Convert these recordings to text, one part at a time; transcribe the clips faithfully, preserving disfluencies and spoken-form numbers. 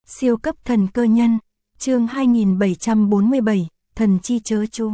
Siêu cấp thần cơ nhân, chương hai nghìn bảy trăm bốn mươi bảy, thần chi chớ chú.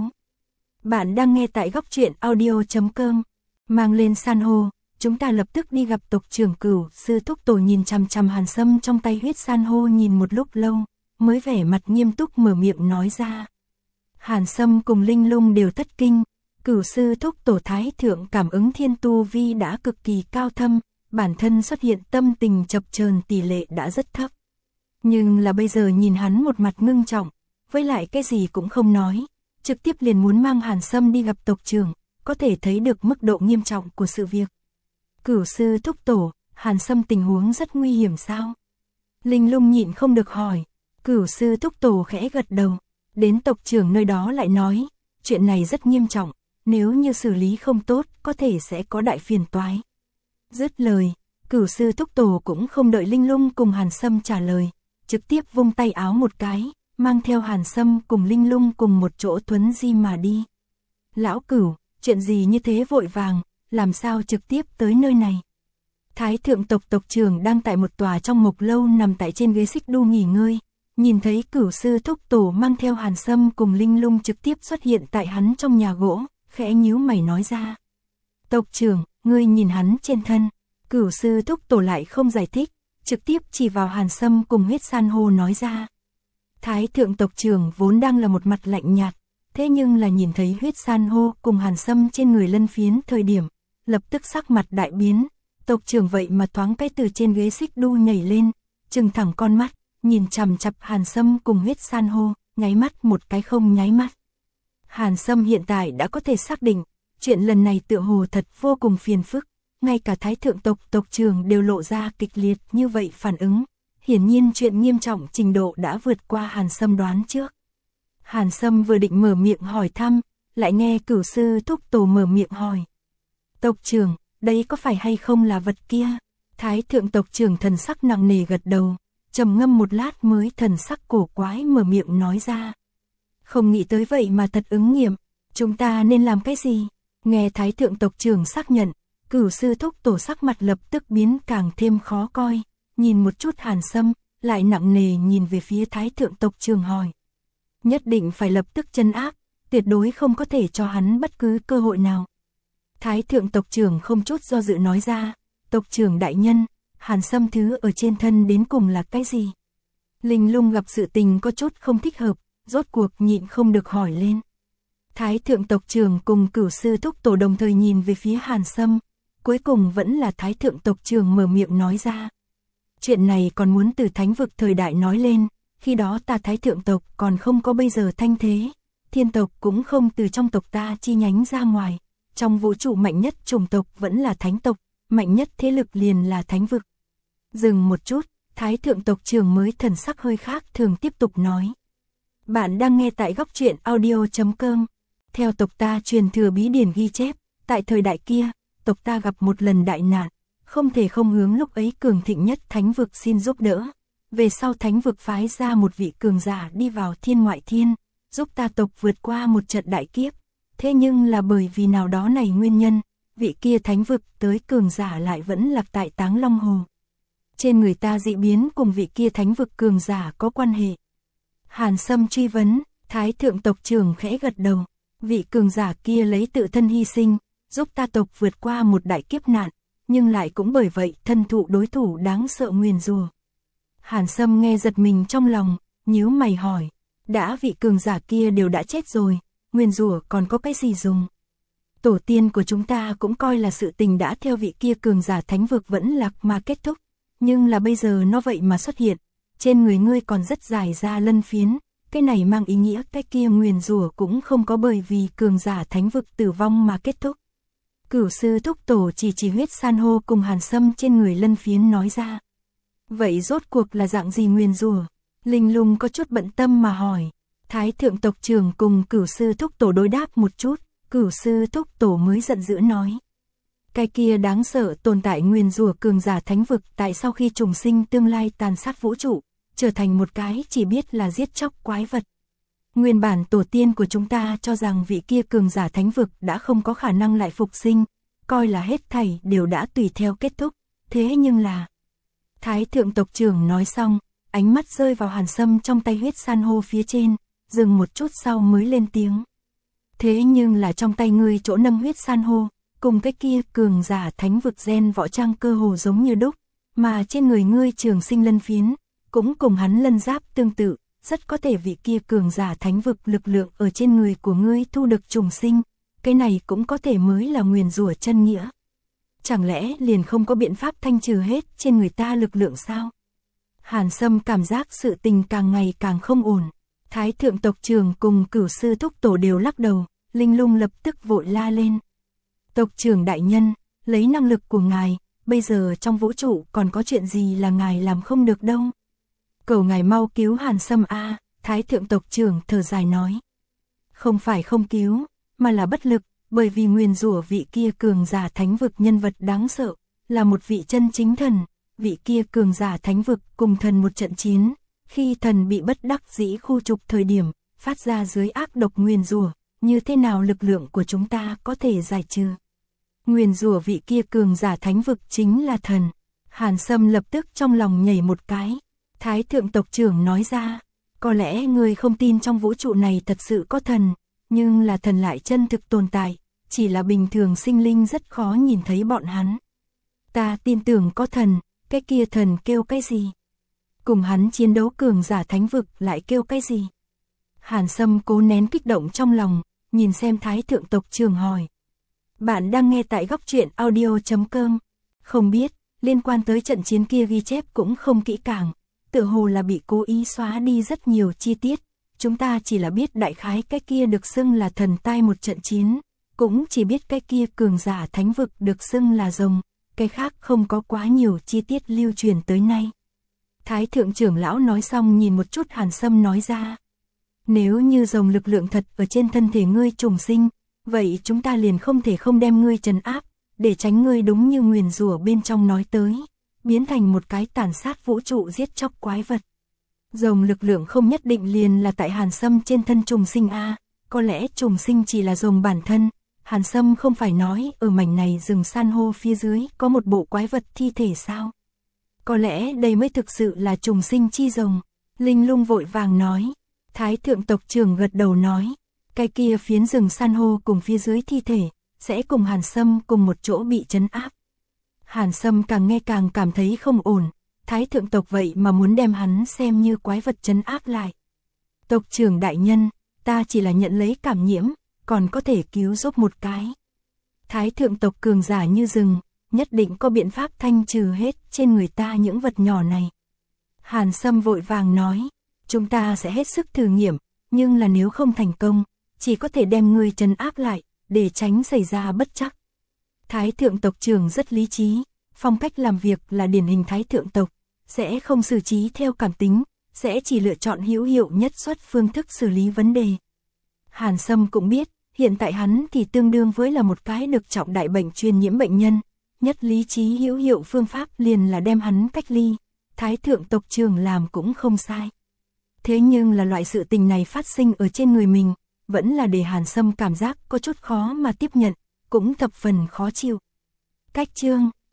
Bạn đang nghe tại góc truyện audio chấm com. Mang lên san hô, chúng ta lập tức đi gặp tộc trưởng Cửu Sư Thúc Tổ. Nhìn chằm chằm hàn sâm trong tay huyết san hô nhìn một lúc lâu, mới vẻ mặt nghiêm túc mở miệng nói ra. Hàn sâm cùng Linh Lung đều thất kinh. Cửu Sư Thúc Tổ Thái Thượng cảm ứng thiên tu vi đã cực kỳ cao thâm, bản thân xuất hiện tâm tình chập chờn tỷ lệ đã rất thấp. Nhưng là bây giờ nhìn hắn một mặt ngưng trọng, với lại cái gì cũng không nói, trực tiếp liền muốn mang hàn sâm đi gặp tộc trưởng, có thể thấy được mức độ nghiêm trọng của sự việc. Cửu Sư Thúc Tổ, hàn sâm tình huống rất nguy hiểm sao? Linh Lung nhịn không được hỏi. Cửu Sư Thúc Tổ khẽ gật đầu, đến tộc trưởng nơi đó lại nói, chuyện này rất nghiêm trọng, nếu như xử lý không tốt có thể sẽ có đại phiền toái. Dứt lời, Cửu Sư Thúc Tổ cũng không đợi Linh Lung cùng hàn sâm trả lời, trực tiếp vung tay áo một cái, mang theo hàn sâm cùng Linh Lung cùng một chỗ thuấn di mà đi. Lão Cửu, chuyện gì như thế vội vàng, làm sao trực tiếp tới nơi này? Thái thượng tộc tộc trưởng đang tại một tòa trong mộc lâu nằm tại trên ghế xích đu nghỉ ngơi, nhìn thấy Cửu Sư Thúc Tổ mang theo hàn sâm cùng Linh Lung trực tiếp xuất hiện tại hắn trong nhà gỗ, khẽ nhíu mày nói ra. Tộc trưởng, ngươi nhìn hắn trên thân. Cửu Sư Thúc Tổ lại không giải thích, trực tiếp chỉ vào hàn sâm cùng huyết san hô nói ra. Thái thượng tộc trưởng vốn đang là một mặt lạnh nhạt, thế nhưng là nhìn thấy huyết san hô cùng hàn sâm trên người lân phiến thời điểm, lập tức sắc mặt đại biến. Tộc trưởng vậy mà thoáng cái từ trên ghế xích đu nhảy lên, trừng thẳng con mắt, nhìn chằm chằm hàn sâm cùng huyết san hô, nháy mắt một cái không nháy mắt. Hàn sâm hiện tại đã có thể xác định, chuyện lần này tựa hồ thật vô cùng phiền phức, ngay cả thái thượng tộc tộc trưởng đều lộ ra kịch liệt như vậy phản ứng, hiển nhiên chuyện nghiêm trọng trình độ đã vượt qua hàn sâm đoán trước. Hàn sâm vừa định mở miệng hỏi thăm, lại nghe Cửu Sư Thúc Tổ mở miệng hỏi. Tộc trưởng, đây có phải hay không là vật kia? Thái thượng tộc trưởng thần sắc nặng nề gật đầu, trầm ngâm một lát mới thần sắc cổ quái mở miệng nói ra. Không nghĩ tới vậy mà thật ứng nghiệm, chúng ta nên làm cái gì? Nghe Thái thượng tộc trưởng xác nhận, Cửu Sư Thúc Tổ sắc mặt lập tức biến càng thêm khó coi, nhìn một chút hàn sâm, lại nặng nề nhìn về phía Thái thượng tộc trưởng hỏi. Nhất định phải lập tức trấn áp, tuyệt đối không có thể cho hắn bất cứ cơ hội nào. Thái thượng tộc trưởng không chút do dự nói ra, tộc trưởng đại nhân, hàn sâm thứ ở trên thân đến cùng là cái gì? Linh Lung gặp sự tình có chút không thích hợp, rốt cuộc nhịn không được hỏi lên. Thái thượng tộc trưởng cùng Cửu Sư Thúc Tổ đồng thời nhìn về phía hàn sâm, cuối cùng vẫn là thái thượng tộc trưởng mở miệng nói ra. Chuyện này còn muốn từ thánh vực thời đại nói lên, khi đó ta thái thượng tộc còn không có bây giờ thanh thế, thiên tộc cũng không từ trong tộc ta chi nhánh ra ngoài, trong vũ trụ mạnh nhất chủng tộc vẫn là thánh tộc, mạnh nhất thế lực liền là thánh vực. Dừng một chút, thái thượng tộc trưởng mới thần sắc hơi khác thường tiếp tục nói. Bạn đang nghe tại góc truyện audio chấm com. Theo tộc ta truyền thừa bí điển ghi chép, tại thời đại kia, tộc ta gặp một lần đại nạn, không thể không hướng lúc ấy cường thịnh nhất thánh vực xin giúp đỡ. Về sau thánh vực phái ra một vị cường giả đi vào thiên ngoại thiên, giúp ta tộc vượt qua một trận đại kiếp. Thế nhưng là bởi vì nào đó này nguyên nhân, vị kia thánh vực tới cường giả lại vẫn lạc tại Táng Long Hồ. Trên người ta dị biến cùng vị kia thánh vực cường giả có quan hệ. Hàn sâm truy vấn, thái thượng tộc trưởng khẽ gật đầu. Vị cường giả kia lấy tự thân hy sinh, giúp ta tộc vượt qua một đại kiếp nạn, nhưng lại cũng bởi vậy thân thụ đối thủ đáng sợ nguyền rủa. Hàn sâm nghe giật mình trong lòng, nhíu mày hỏi, đã vị cường giả kia đều đã chết rồi, nguyền rủa còn có cái gì dùng? Tổ tiên của chúng ta cũng coi là sự tình đã theo vị kia cường giả thánh vực vẫn lạc mà kết thúc, nhưng là bây giờ nó vậy mà xuất hiện, trên người ngươi còn rất dài ra lân phiến. Cái này mang ý nghĩa cái kia nguyền rủa cũng không có bởi vì cường giả thánh vực tử vong mà kết thúc. Cửu Sư Thúc Tổ chỉ chỉ huyết san hô cùng hàn sâm trên người lân phiến nói ra. Vậy rốt cuộc là dạng gì nguyền rủa? Linh Lung có chút bận tâm mà hỏi. Thái thượng tộc trưởng cùng Cửu Sư Thúc Tổ đối đáp một chút, Cửu Sư Thúc Tổ mới giận dữ nói. Cái kia đáng sợ tồn tại nguyền rủa cường giả thánh vực tại sau khi trùng sinh tương lai tàn sát vũ trụ, trở thành một cái chỉ biết là giết chóc quái vật. Nguyên bản tổ tiên của chúng ta cho rằng vị kia cường giả thánh vực đã không có khả năng lại phục sinh, coi là hết thảy đều đã tùy theo kết thúc, thế nhưng là... Thái thượng tộc trưởng nói xong, ánh mắt rơi vào Hàn Sâm trong tay huyết san hô phía trên, dừng một chút sau mới lên tiếng. Thế nhưng là trong tay ngươi chỗ nâng huyết san hô, cùng cái kia cường giả thánh vực gen võ trang cơ hồ giống như đúc, mà trên người ngươi trường sinh lân phiến, cũng cùng hắn lân giáp tương tự, rất có thể vị kia cường giả thánh vực lực lượng ở trên người của ngươi thu được trùng sinh, cái này cũng có thể mới là nguyền rủa chân nghĩa. Chẳng lẽ liền không có biện pháp thanh trừ hết trên người ta lực lượng sao? Hàn Sâm cảm giác sự tình càng ngày càng không ổn. Thái thượng tộc trưởng cùng cửu sư thúc tổ đều lắc đầu, Linh Lung lập tức vội la lên. Tộc trưởng đại nhân, lấy năng lực của ngài, bây giờ trong vũ trụ còn có chuyện gì là ngài làm không được đâu. Cầu ngài mau cứu Hàn Sâm a, Thái thượng tộc trưởng thở dài nói. Không phải không cứu, mà là bất lực, bởi vì nguyền rủa vị kia cường giả thánh vực nhân vật đáng sợ, là một vị chân chính thần, vị kia cường giả thánh vực cùng thần một trận chiến, khi thần bị bất đắc dĩ khu trục thời điểm, phát ra dưới ác độc nguyền rủa, như thế nào lực lượng của chúng ta có thể giải trừ? Nguyền rủa vị kia cường giả thánh vực chính là thần. Hàn Sâm lập tức trong lòng nhảy một cái. Thái thượng tộc trưởng nói ra, có lẽ người không tin trong vũ trụ này thật sự có thần, nhưng là thần lại chân thực tồn tại, chỉ là bình thường sinh linh rất khó nhìn thấy bọn hắn. Ta tin tưởng có thần, cái kia thần kêu cái gì? Cùng hắn chiến đấu cường giả thánh vực lại kêu cái gì? Hàn Sâm cố nén kích động trong lòng, nhìn xem Thái thượng tộc trưởng hỏi. Bạn đang nghe tại góc truyện audio chấm com. Không biết, liên quan tới trận chiến kia ghi chép cũng không kỹ càng, tựa hồ là bị cố ý xóa đi rất nhiều chi tiết. Chúng ta chỉ là biết đại khái cái kia được xưng là thần tai một trận chiến, cũng chỉ biết cái kia cường giả thánh vực được xưng là rồng, cái khác không có quá nhiều chi tiết lưu truyền tới nay. Thái thượng trưởng lão nói xong nhìn một chút Hàn Sâm nói ra. Nếu như rồng lực lượng thật ở trên thân thể ngươi trùng sinh, vậy chúng ta liền không thể không đem ngươi trấn áp, để tránh ngươi đúng như nguyền rủa bên trong nói tới, biến thành một cái tàn sát vũ trụ giết chóc quái vật. Rồng lực lượng không nhất định liền là tại Hàn Sâm trên thân trùng sinh a, có lẽ trùng sinh chỉ là rồng bản thân. Hàn Sâm không phải nói ở mảnh này rừng san hô phía dưới có một bộ quái vật thi thể sao? Có lẽ đây mới thực sự là trùng sinh chi rồng. Linh Lung vội vàng nói. Thái thượng tộc trưởng gật đầu nói. Cái kia phiến rừng san hô cùng phía dưới thi thể, sẽ cùng Hàn Sâm cùng một chỗ bị trấn áp. Hàn Sâm càng nghe càng cảm thấy không ổn. Thái thượng tộc vậy mà muốn đem hắn xem như quái vật trấn áp lại. Tộc trưởng đại nhân, ta chỉ là nhận lấy cảm nhiễm, còn có thể cứu giúp một cái. Thái thượng tộc cường giả như rừng, nhất định có biện pháp thanh trừ hết trên người ta những vật nhỏ này. Hàn Sâm vội vàng nói, chúng ta sẽ hết sức thử nghiệm, nhưng là nếu không thành công, chỉ có thể đem ngươi trấn áp lại, để tránh xảy ra bất trắc. Thái thượng tộc trưởng rất lý trí, phong cách làm việc là điển hình thái thượng tộc, sẽ không xử trí theo cảm tính, sẽ chỉ lựa chọn hữu hiệu nhất xuất phương thức xử lý vấn đề. Hàn Sâm cũng biết, hiện tại hắn thì tương đương với là một cái được trọng đại bệnh truyền nhiễm bệnh nhân, nhất lý trí hữu hiệu phương pháp liền là đem hắn cách ly, thái thượng tộc trưởng làm cũng không sai. Thế nhưng là loại sự tình này phát sinh ở trên người mình, vẫn là để Hàn Sâm cảm giác có chút khó mà tiếp nhận, cũng thập phần khó chịu. Cách chương